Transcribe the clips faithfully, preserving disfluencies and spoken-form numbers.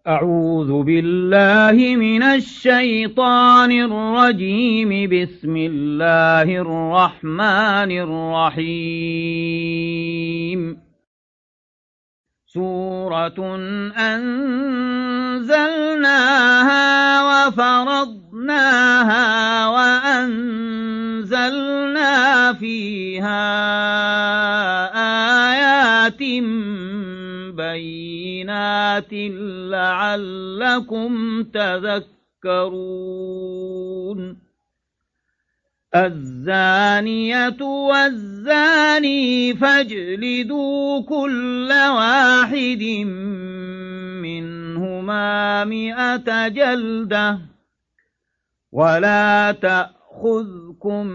أعوذ بالله من الشيطان الرجيم. بسم الله الرحمن الرحيم. سورة أنزلناها وفرضناها وأنزلنا فيها آيات بينات لعلكم تذكرون. الزانية والزاني فاجلدوا كل واحد منهما مئة جلدة ولا تأخذكم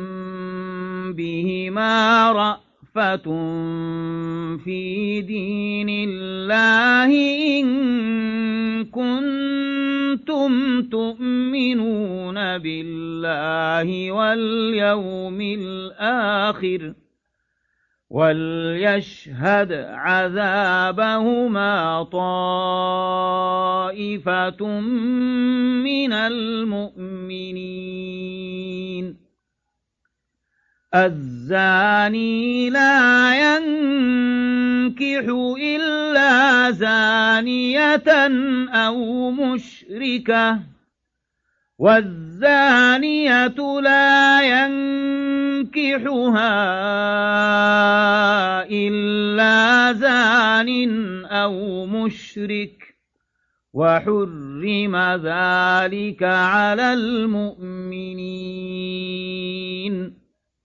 بهما رأفة في دين الله إن كنتم تؤمنون بالله واليوم الآخر وليشهد عذابهما طائفة من المؤمنين. الزاني لا ينكح إلا زانية أو مشركة والزانية لا ينكحها إلا زان أو مشرك وحرم ذلك على المؤمنين.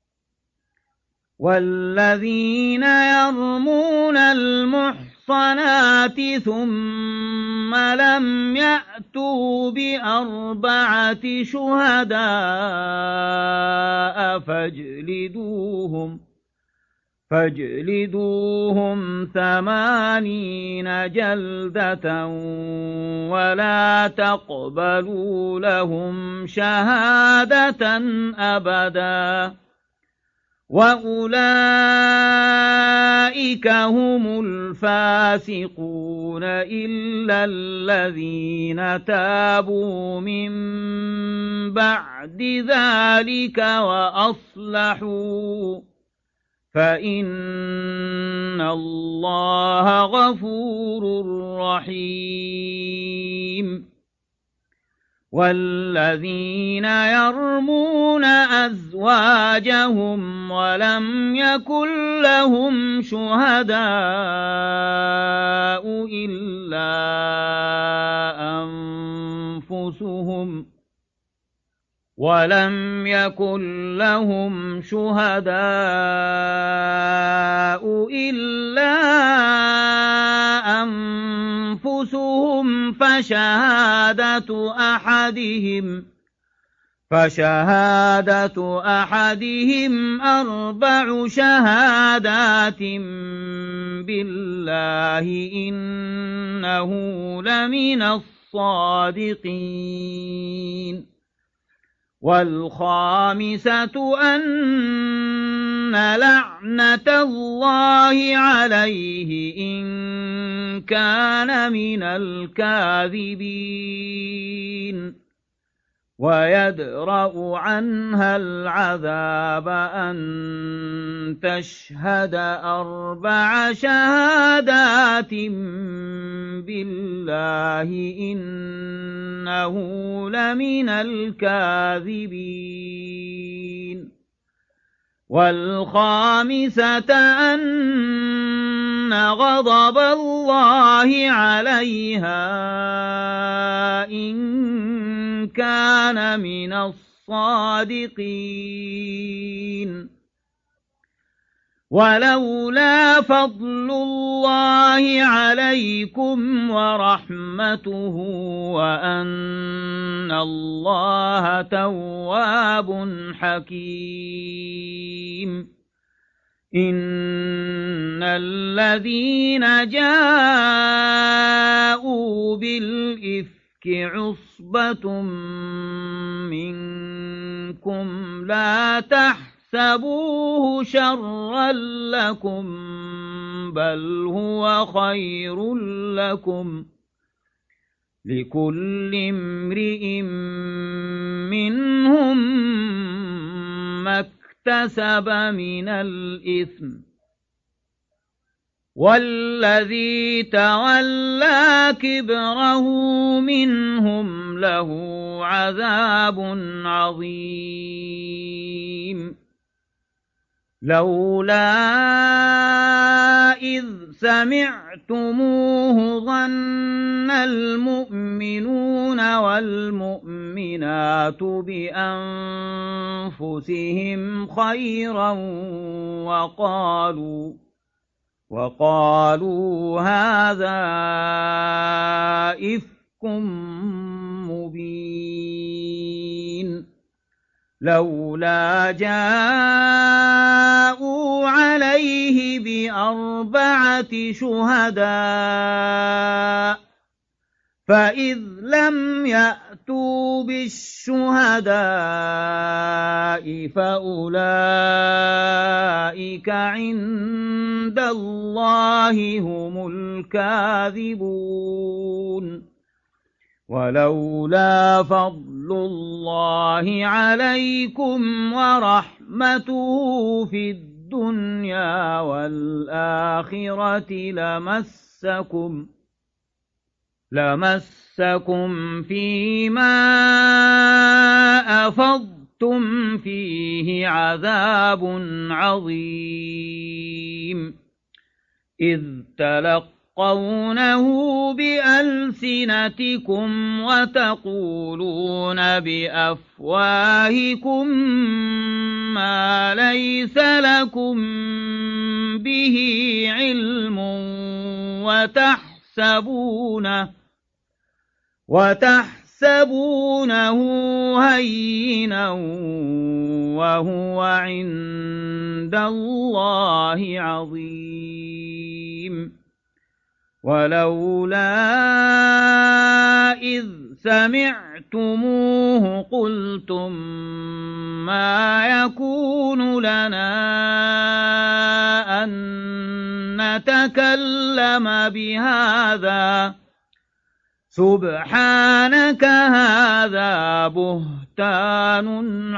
والذين يرمون المحصنات ثم لم يأتوا بأربعة شهداء فاجلدوهم فاجلدوهم ثمانين جلدة ولا تقبلوا لهم شهادة أبدا وأولئك هم الفاسقون إلا الذين تابوا من بعد ذلك وأصلحوا فإن الله غفور رحيم. والذين يرمون أزواجهم ولم يكن لهم شهداء إلا أنفسهم ولم يكن لهم شهداء إلا أنفسهم فشهادة أحدهم فشهادة أحدهم أربع شهادات بالله إنه لمن الصادقين. والخامسة أن لعنة الله عليه إن كان من الكاذبين ويدرأ عنها العذاب أن تشهد أربع شهادات بالله إنه لمن الكاذبين. والخامسة أن غضب الله عليها إن كان من الصادقين. ولولا فضل الله عليكم ورحمته وأن الله تواب حكيم. إن الذين جاءوا بالإفك عصبة منكم لا تحسبوه شرا لكم بل هو خير لكم لكل امرئ منهم ما اكتسب من الإثم والذي تولى كبره منهم له عذاب عظيم لولا إذ سمعتموه ظن المؤمنون والمؤمنات بأنفسهم خيرا وقالوا وقالوا هذا إفك مبين لولا جاءوا عليه بأربعة شهداء فإذ لم يأتوا بالشهداء فأولئك عند الله هم الكاذبون ولولا فضل الله عليكم ورحمته في الدنيا والآخرة لمسكم لمسكم فيما أفضتم فيه عذاب عظيم إذ تلقونه بألسنتكم وتقولون بأفواهكم ما ليس لكم به علم وتحسبونه وتحسبونه هينا وهو عند الله عظيم ولولا إذ سمعتموه قلتم ما يكون لنا أن نتكلم بهذا سبحانك هذا بهتان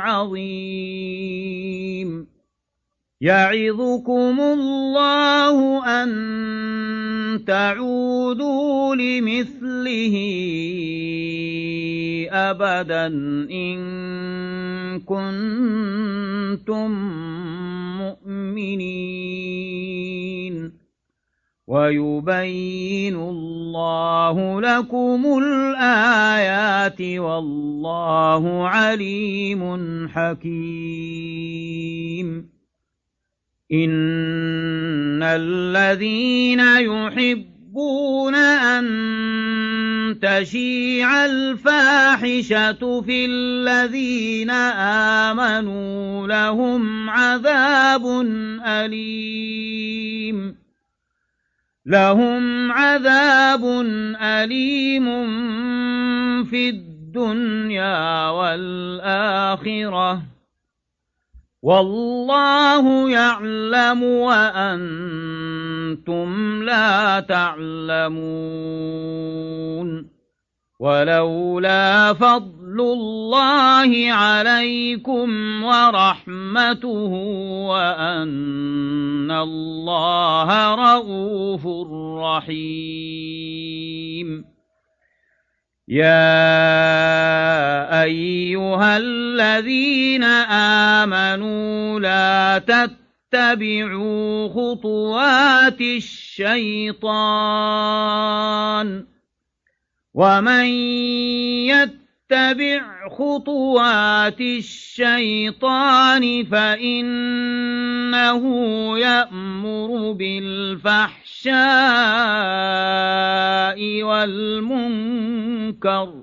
عظيم يعظكم الله أن تعودوا لمثله أبدا إن كنتم مؤمنين ويبين الله لكم الآيات والله عليم حكيم إن الذين يحبون أن تشيع الفاحشة في الذين آمنوا لهم عذاب أليم لهم عذاب أليم في الدنيا والآخرة والله يعلم وأنتم لا تعلمون ولولا فضل الله عليكم ورحمته وأن الله رؤوف رحيم يا أيها الذين آمنوا لا تتبعوا خطوات الشيطان ومن يتبع خطوات الشيطان فإنه يأمر بالفحشاء والمنكر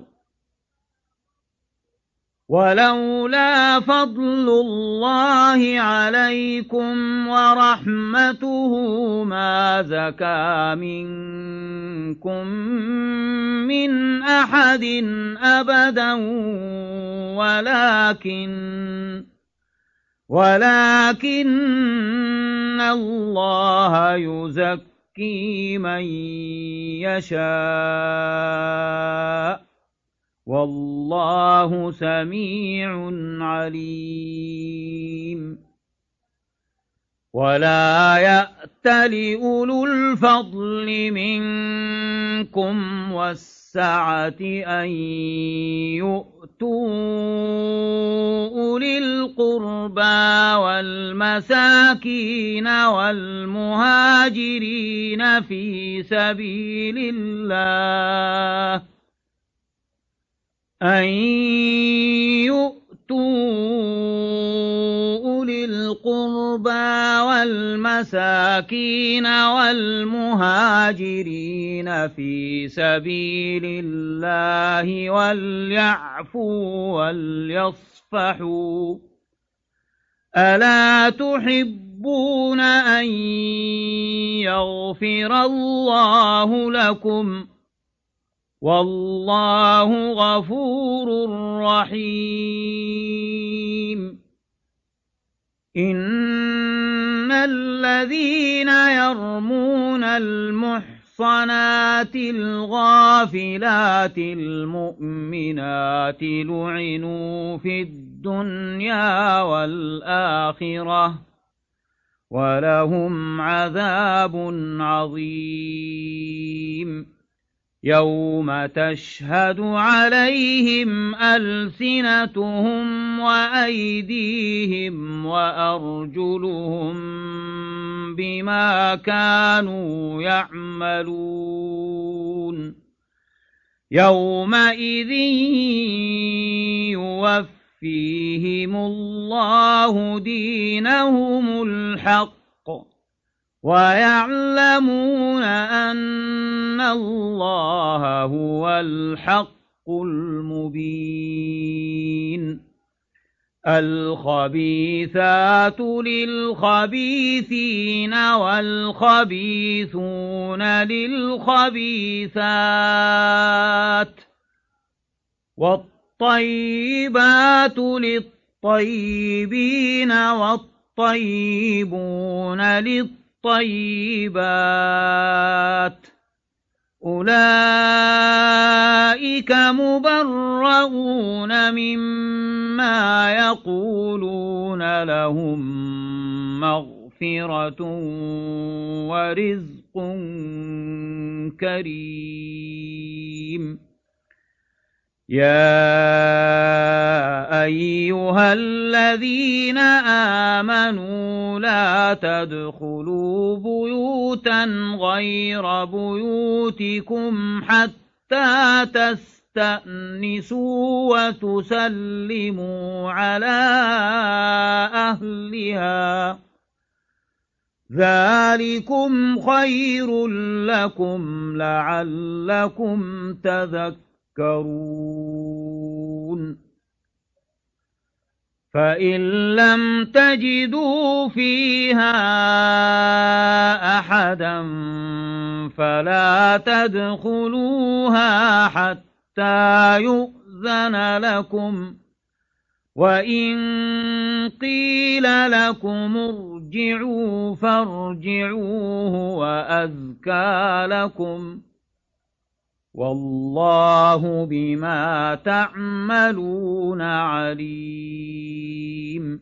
ولولا فضل الله عليكم ورحمته ما زكى منكم من أحد أبدا ولكن ولكن الله يزكي يزكي من يشاء والله سميع عليم ولا يأتل أولو الفضل منكم والسعة أن يؤتوا أولي القربى والمساكين والمهاجرين في سبيل الله أن يؤتوا أولي القربى والمساكين والمهاجرين في سبيل الله وليعفوا وليصفحوا ألا تحبون أن يغفر الله لكم والله غفور رحيم إن الذين يرمون المحصنات الغافلات المؤمنات لعنوا في الدنيا والآخرة ولهم عذاب عظيم يوم تشهد عليهم ألسنتهم وأيديهم وأرجلهم بما كانوا يعملون يومئذ يوفيهم الله دينهم الحق ويعلمون أن الله هو الحق المبين الخبيثات للخبيثين والخبيثون للخبيثات والطيبات للطيبين والطيبون للطيبين الطيبات أولئك مبرؤون مما يقولون لهم مغفرة ورزق كريم يا أيها الذين آمنوا لا تدخلوا بيوتا غير بيوتكم حتى تستأنسوا وتسلموا على أهلها ذلكم خير لكم لعلكم تذكرون فإن لم تجدوا فيها أحدا فلا تدخلوها حتى يؤذن لكم وإن قيل لكم ارجعوا فارجعوه وأزكى لكم والله بما تعملون عليم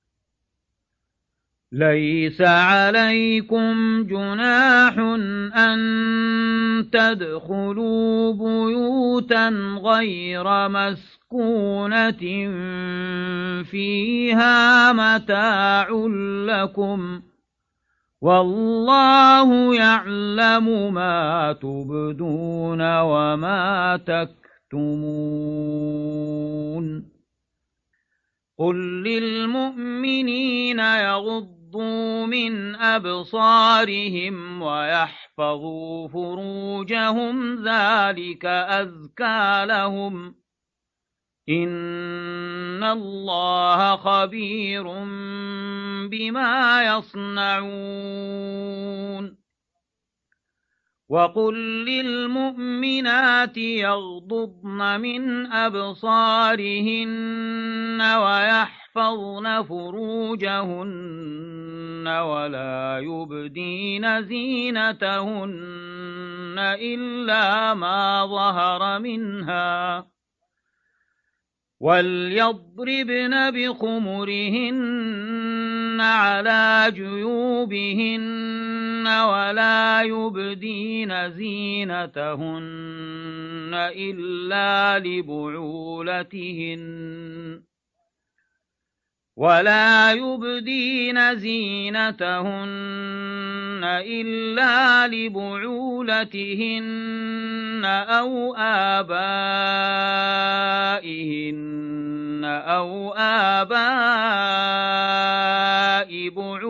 ليس عليكم جناح أن تدخلوا بيوتا غير مسكونة فيها متاع لكم والله يعلم ما تبدون وما تكتمون قل للمؤمنين يغضوا من أبصارهم ويحفظوا فروجهم ذلك أزكى لهم إن الله خبير بما يصنعون وقل للمؤمنات يغضضن من أبصارهن ويحفظن فروجهن ولا يبدين زينتهن إلا ما ظهر منها وليضربن بخمرهن على جيوبهن ولا يبدين زينتهن إلا لبعولتهن ولا يبدين زينتهن إلا لبعولتهن أو آبائهن أو آباء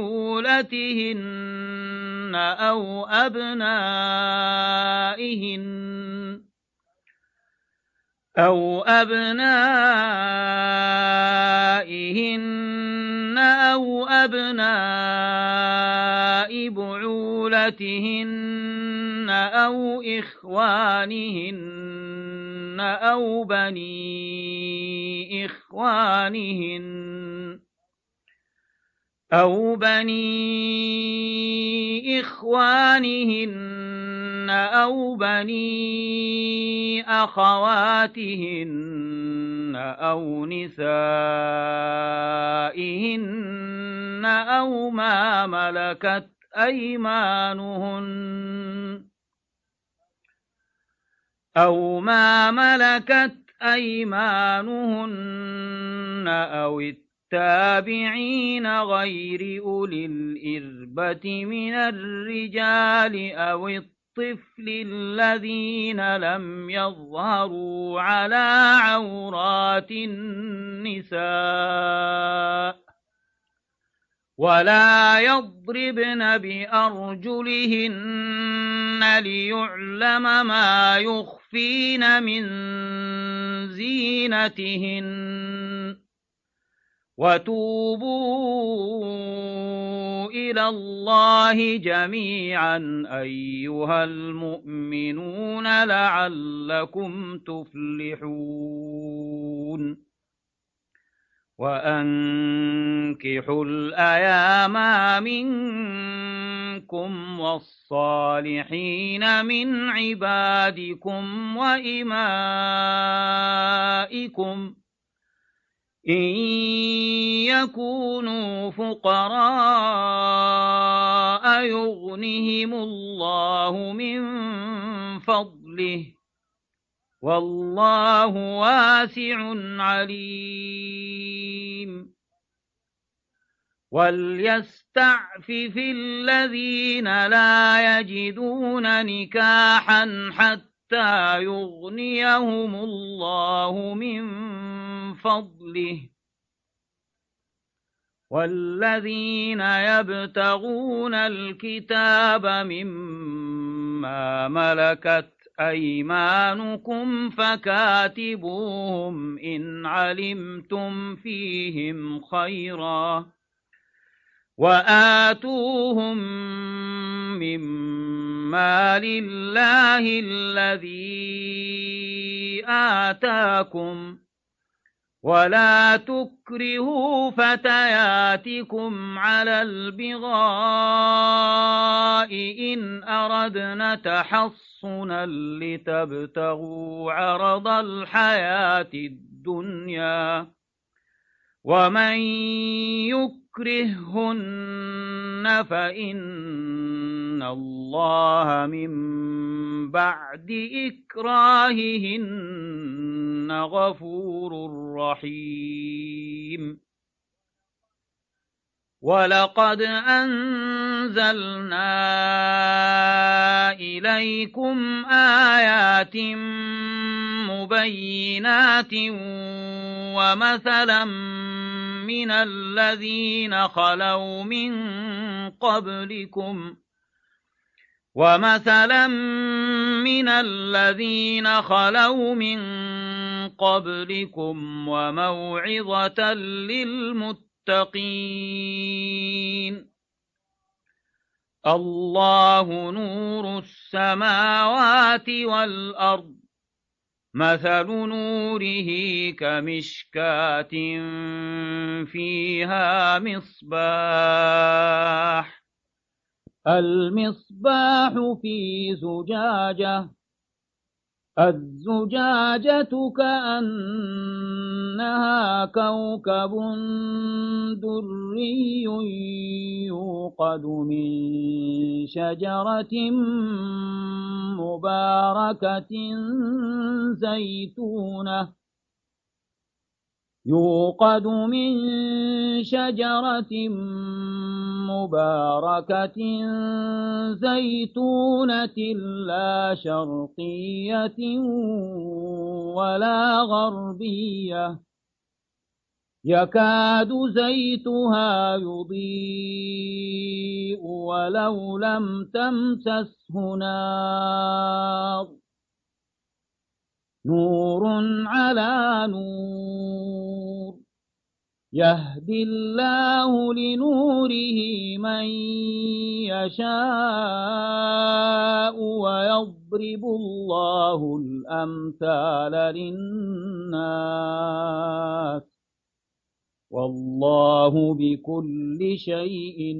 بعولتهن أو أبنائهن أو أبنائهن أو أبناء بعولتهن أو إخوانهن أو بني إخوانهن أو بني إخوانهن أو بني أخواتهن أو نسائهن أو ما ملكت أيمانهن أو ما ملكت أيمانهن أو التابعين غير أولي الإربة من الرجال أو الطفل الذين لم يظهروا على عورات النساء ولا يضربن بأرجلهن ليعلم ما يخفين من زينتهن وتوبوا إلى الله جميعا أيها المؤمنون لعلكم تفلحون وأنكحوا الأيام منكم والصالحين من عبادكم وإمائكم إن يكونوا فقراء يغنهم الله من فضله والله واسع عليم وليستعفف الذين لا يجدون نكاحا حتى يغنيهم الله من فضله والذين يبتغون الكتاب مما ملكت أيمانكم فكاتبوهم إن علمتم فيهم خيرا وآتوهم مما لله الذي آتاكم ولا تكرهوا فتياتكم على البغاء إن أردنا تحصنا لتبتغوا عرض الحياة الدنيا ومن يكرههن فإن الله من بعد إكراههن غفور رحيم ولقد أنزلنا إليكم آيات مبينات ومثلا من الذين خلوا من قبلكم ومثلا من الذين خلوا من قبلكم وموعظة للمتقين الله نور السماوات والأرض مثل نوره كمشكاة فيها مصباح المصباح في زجاجة الزجاجة كأنها كوكب دري يوقد من شجرة مباركة زيتونة يوقد من شجرة مباركة زيتونة لا شرقية ولا غربية يكاد زيتها يضيء ولو لم تمسسه نار نور على نور يهدي الله لنوره من يشاء ويضرب الله الأمثال للناس والله بكل شيء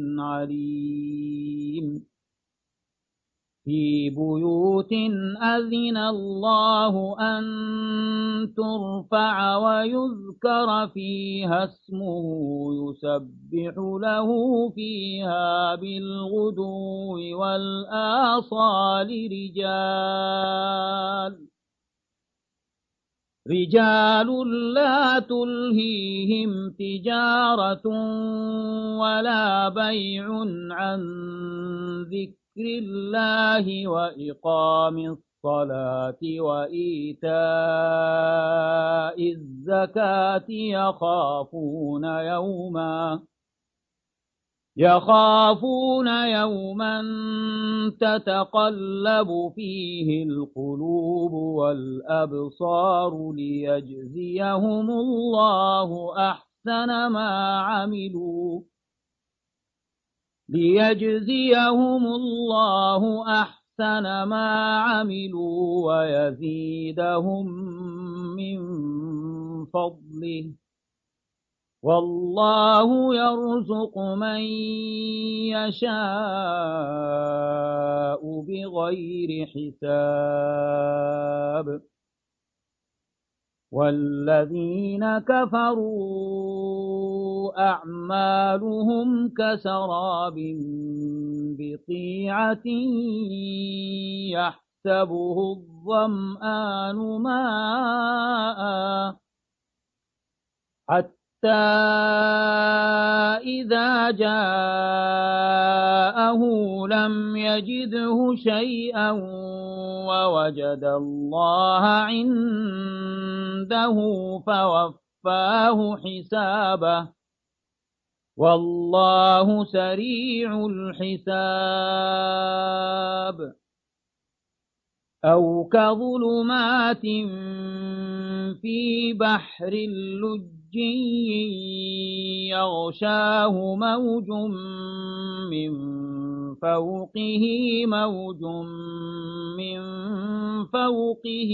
عليم في بيوت أذن الله أن ترفع ويذكر فيها اسمه يسبح له فيها بالغدو والآصال رجال رجال لا تلهيهم تجارة ولا بيع عن ذكر الله وإقام الصلاة وإيتاء الزكاة يخافون يوما يخافون يوما تتقلب فيه القلوب والأبصار ليجزيهم الله أحسن ما عملوا ليجزيهم الله أحسن ما عملوا ويزيدهم من فضله والله يرزق من يشاء بغير حساب والذين كفروا أعمالهم كسراب بقيعة يحسبه الظمآن ماء حتى إذا جاءه لم يجده شيئا ووجد الله عنده فوفاه حسابه والله سريع الحساب أو كظلمات في بحر اللج يغشاه موج من فوقه موج من فوقه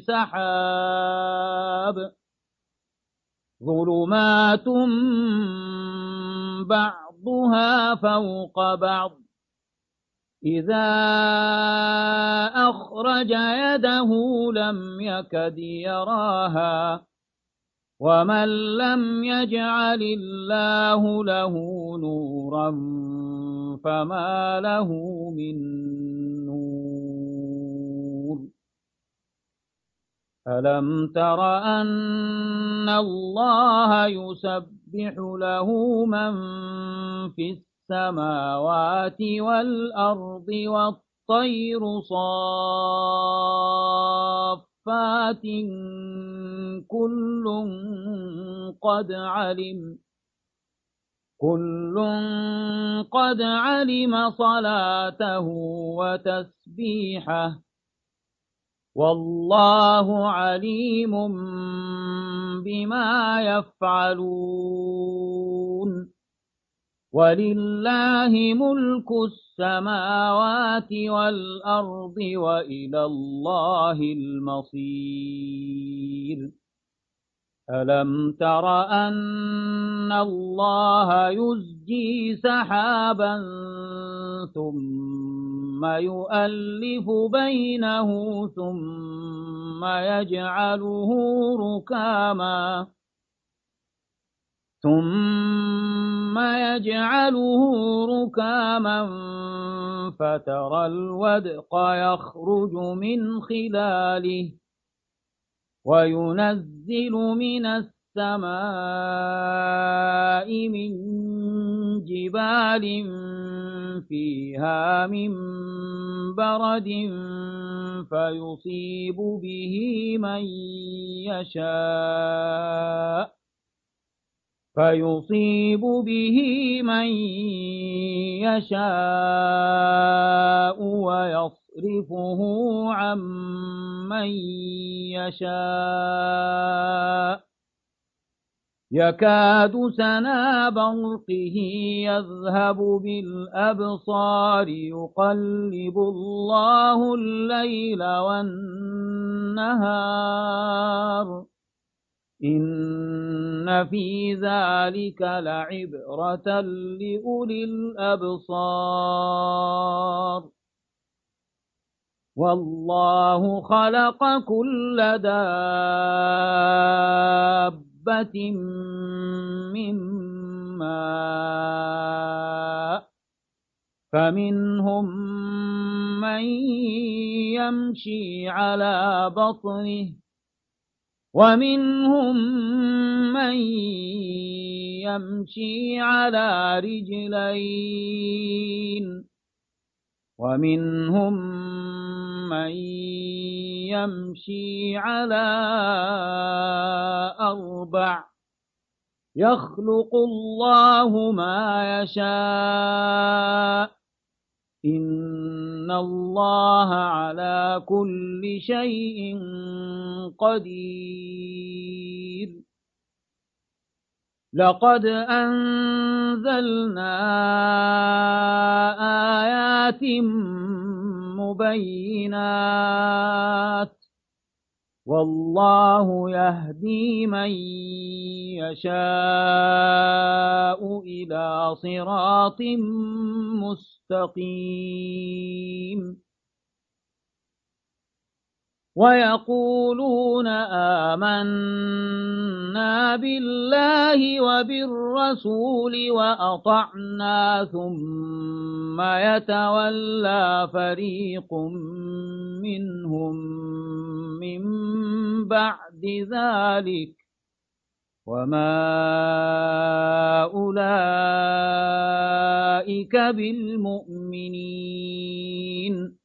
سحاب ظلمات بعضها فوق بعض إذا أخرج يده لم يكد يراها ومن لم يجعل الله له نورا فما له من نور ألم تر أن الله يسبح له من في السماوات والأرض والطير صافات كل قد علم كل قد علم صلاته وتسبيحه والله عليم بما يفعلون ولله ملك السماوات والأرض وإلى الله المصير ألم تر أن الله يزجي سحابا ثم يؤلف بينه ثم يجعله ركاما ثم يجعله ركاما فترى الودق يخرج من خلاله وينزل من السماء من جبال فيها من برد فيصيب به من يشاء فيصيب به من يشاء ويصرفه عن من يشاء يكاد سنا برقه يذهب بالأبصار يقلب الله الليل والنهار إن في ذلك لعبرة لأولي الأبصار والله خلق كل دابة من ماء فمنهم من يمشي على بطنه ومنهم من يمشي على رجلين ومنهم من يمشي على أربع يخلق الله ما يشاء إن الله على كل شيء قدير لقد أنزلنا آيات مبينات والله يهدي من يشاء إلى صراط مستقيم ويقولون آمنا بالله وبالرسول وأطعنا ثم يتولى فريق منهم من بعد ذلك وما أولئك بالمؤمنين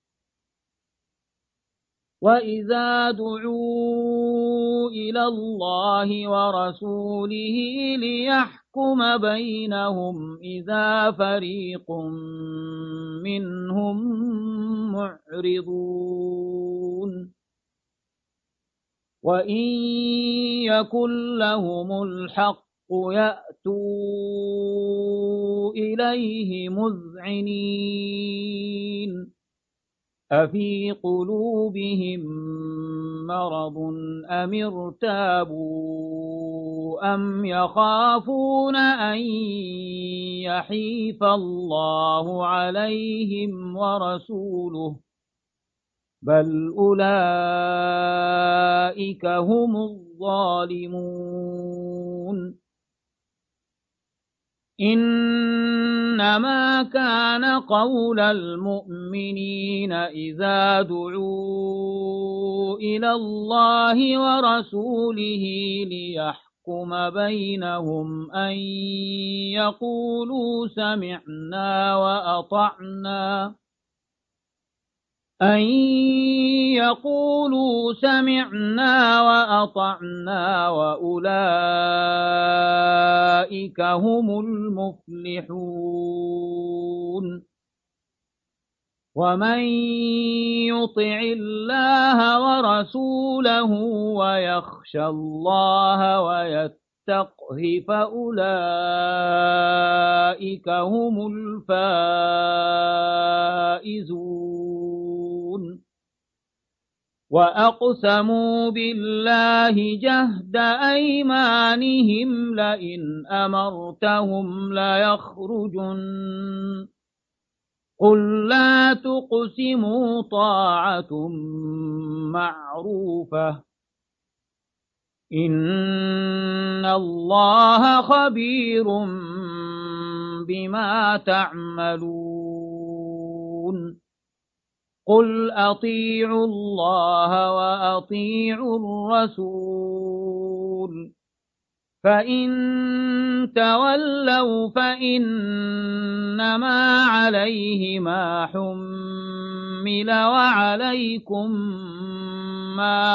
وإذا دعوا إلى الله ورسوله ليحكم بينهم إذا فريق منهم معرضون وإن يكن لهم الحق يأتوا إليه مذعنين أفي قلوبهم مرض أم ارتابوا أم يخافون أن يحيف الله عليهم ورسوله بل أولئك هم الظالمون إنما كان قول المؤمنين إذا دعوا إلى الله ورسوله ليحكم بينهم أن يقولوا سمعنا وأطعنا أن يقولوا سمعنا وأطعنا وأولئك هم المفلحون ومن يطع الله ورسوله ويخشى الله يستقه فأولئك هم الفائزون وأقسموا بالله جهد أيمانهم لئن أمرتهم ليخرجن قل لا تقسموا طاعة معروفة إن الله خبير بما تعملون قل أطيعوا الله وأطيعوا الرسول فإن تولوا فإنما عليه ما حمل وعليكم ما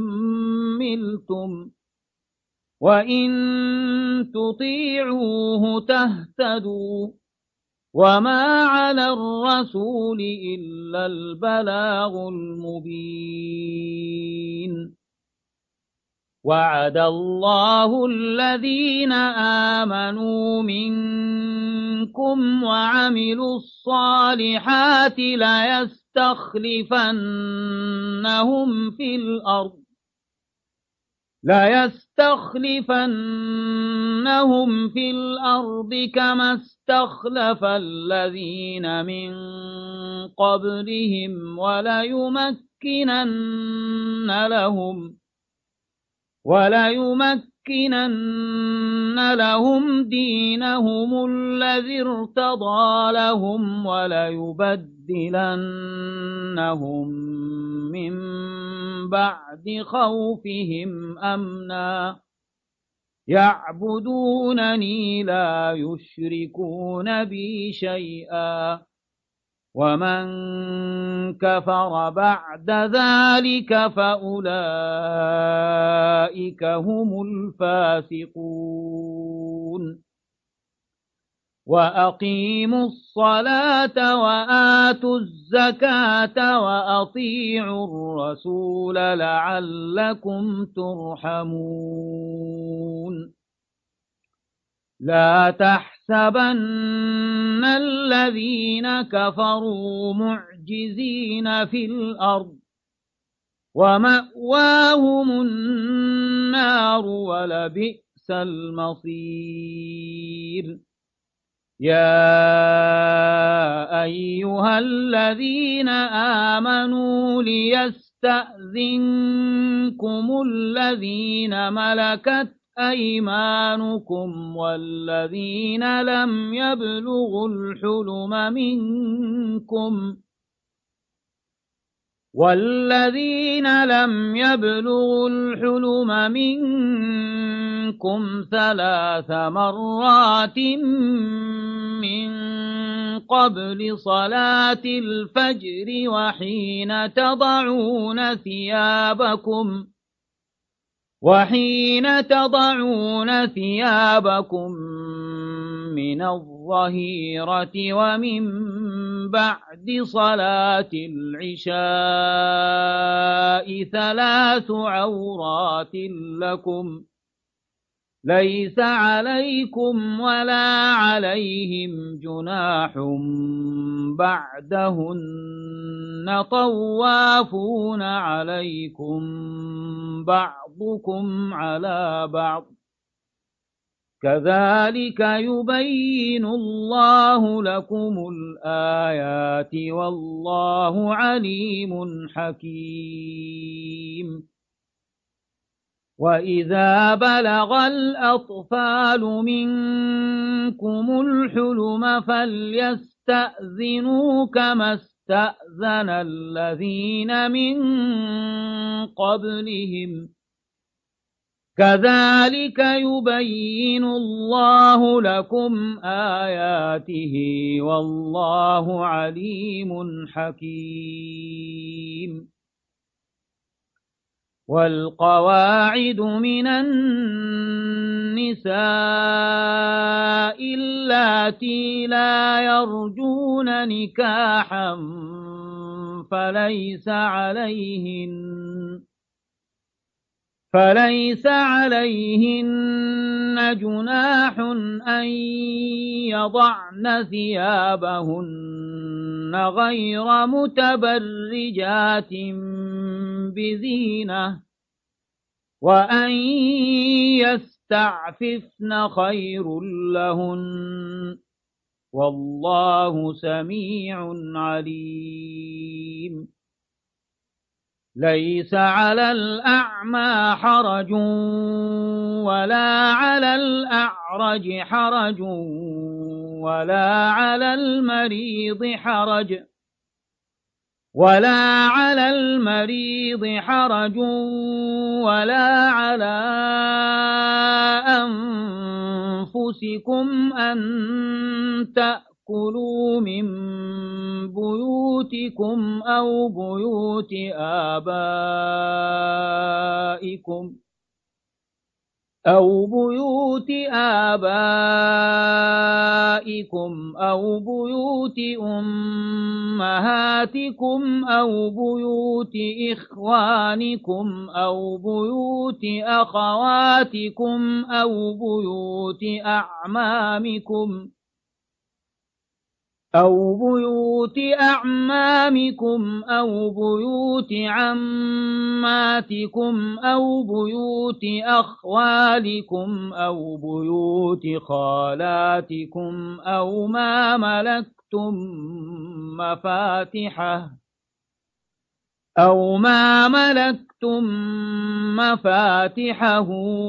حملتم وإن تطيعوه تهتدوا وما على الرسول إلا البلاغ المبين وعد الله الذين آمنوا منكم وعملوا الصالحات ليستخلفنهم في الأرض ليستخلفنهم في الأرض كما استخلف الذين من قبلهم وليمكنن لهم وليمكنن لهم دينهم الذي ارتضى لهم وليبدلنهم من بعد خوفهم أمنا يعبدونني لا يشركون بي شيئا ومن كفر بعد ذلك فأولئك هم الفاسقون وأقيموا الصلاة وآتوا الزكاة وأطيعوا الرسول لعلكم ترحمون لا تحسبن الذين كفروا معجزين في الأرض ومأواهم النار ولبئس المصير يا أيها الذين آمنوا ليستأذنكم الذين ملكت أيمانكم والذين لم يبلغوا الحلم منكم والذين لم يبلغوا الحلم منكم ثلاث مرات من قبل صلاة الفجر وحين تضعون ثيابكم وحين تضعون ثيابكم من الظهيرة ومن بعد صلاة العشاء ثلاث عورات لكم ليس عليكم ولا عليهم جناح بعدهن طوافون عليكم بعضكم على بعض كذلك يبين الله لكم الآيات والله عليم حكيم وإذا بلغ الأطفال منكم الحلم فليستأذنوا كما استأذن الذين من قبلهم كذلك يبين الله لكم آياته والله عليم حكيم والقواعد من النساء اللاتي لا يرجون نكاحا فليس عليهن فليس عليهن جناح أن يضعن ثيابهن غير متبرجات بزينة وأن يستعففن خير لهن والله سميع عليم ليس على الأعمى حرج ولا على الأعرج حرج ولا على المريض حرج ولا على المريض حرج ولا على أنفسكم أن تأكلوا من بيوتكم أو بيوت آبائكم أو بيوت آبائكم أو بيوت أمهاتكم أو بيوت إخوانكم أو بيوت أخواتكم أو بيوت أعمامكم أو بيوت أعمامكم أو بيوت عماتكم أو بيوت أخوالكم أو بيوت خالاتكم أو ما ملكتم مفاتحه أو ما ملكتم مفاتحه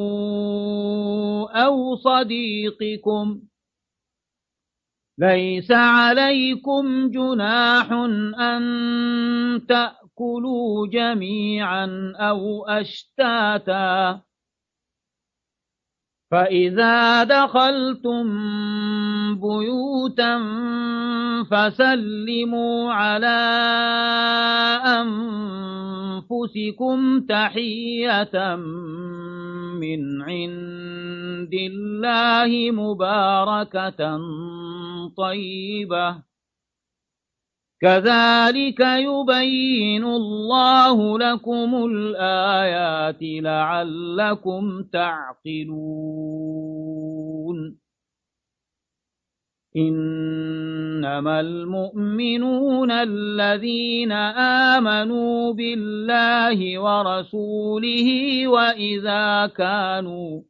أو صديقكم ليس عليكم جناح أن تأكلوا جميعا أو أشتاتا فإذا دخلتم بيوتا فسلموا على أنفسكم تحية من عند الله مباركة طيبة كذلك يبين الله لكم الآيات لعلكم تعقلون إنما المؤمنون الذين آمنوا بالله ورسوله وإذا كانوا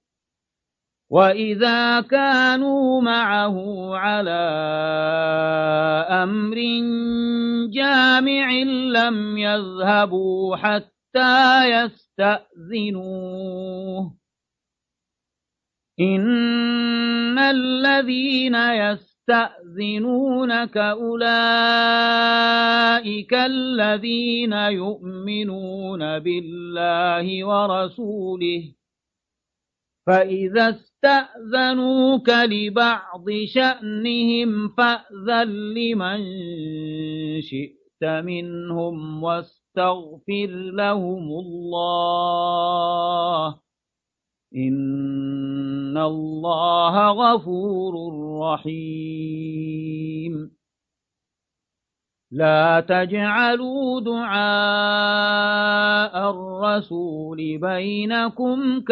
وإذا كانوا معه على أمر جامع لم يذهبوا حتى يستأذنوه إن الذين يستأذنونك أولئك الذين يؤمنون بالله ورسوله فإذا استأذنوك لبعض شأنهم فأذن لمن شئت منهم واستغفر لهم الله إن الله غفور رحيم لا تجعلوا دعاء الرسول بينكم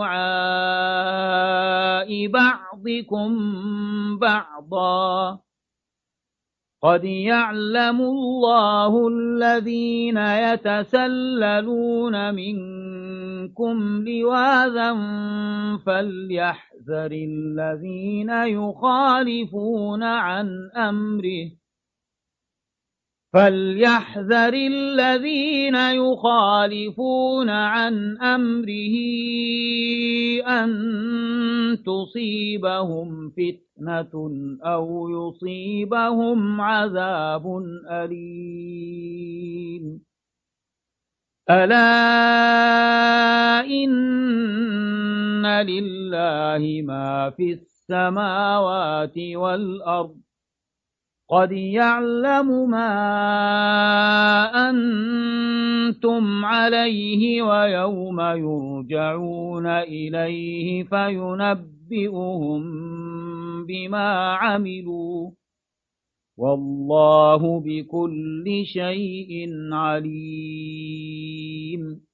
كدعاء بعضكم بعضا قد يعلم الله الذين يتسللون منكم لواذا فليحذر الذين يخالفون عن أمره فليحذر الذين يخالفون عن أمره أن تصيبهم فتنة أو يصيبهم عذاب أليم ألا إن لله ما في السماوات والأرض قد يعلم ما أنتم عليه ويوم يرجعون إليه فينبئهم بما عملوا والله بكل شيء عليم